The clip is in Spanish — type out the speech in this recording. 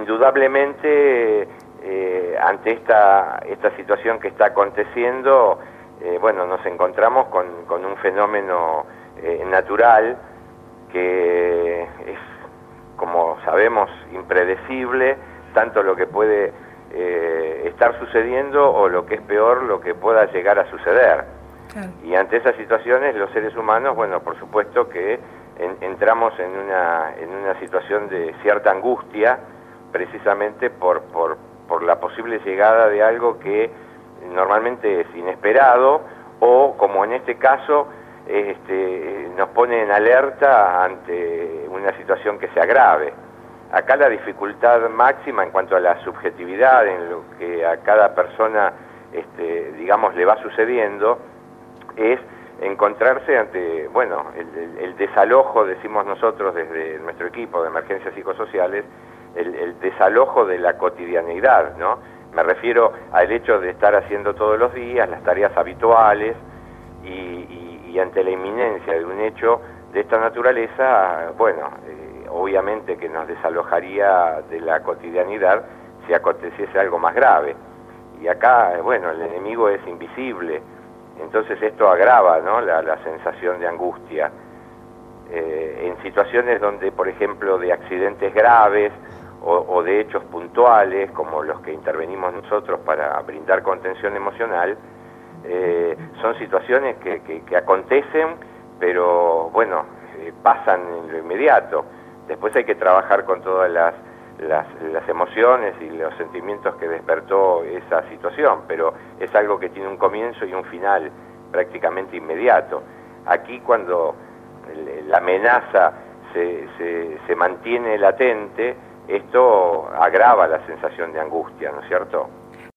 indudablemente, ante esta situación que está aconteciendo, bueno, nos encontramos con un fenómeno natural que es, como sabemos, impredecible, tanto lo que puede estar sucediendo o lo que es peor, lo que pueda llegar a suceder. Claro. Y ante esas situaciones los seres humanos, bueno, por supuesto que entramos en una situación de cierta angustia, precisamente por la posible llegada de algo que normalmente es inesperado, o como en este caso nos pone en alerta ante una situación que se agrave. Acá la dificultad máxima en cuanto a la subjetividad, en lo que a cada persona digamos le va sucediendo, es encontrarse ante, bueno, el desalojo, decimos nosotros desde nuestro equipo de emergencias psicosociales, el desalojo de la cotidianeidad, ¿no? Me refiero al hecho de estar haciendo todos los días las tareas habituales y ante la inminencia de un hecho de esta naturaleza, bueno, obviamente que nos desalojaría de la cotidianidad si aconteciese algo más grave. Y acá, bueno, el enemigo es invisible, entonces esto agrava, ¿no?, la sensación de angustia. En situaciones donde, por ejemplo, de accidentes graves o de hechos puntuales, como los que intervenimos nosotros para brindar contención emocional, son situaciones que acontecen, pero bueno, pasan en lo inmediato. Después hay que trabajar con todas las emociones y los sentimientos que despertó esa situación, pero es algo que tiene un comienzo y un final prácticamente inmediato. Aquí, cuando la amenaza se mantiene latente, esto agrava la sensación de angustia, ¿no es cierto?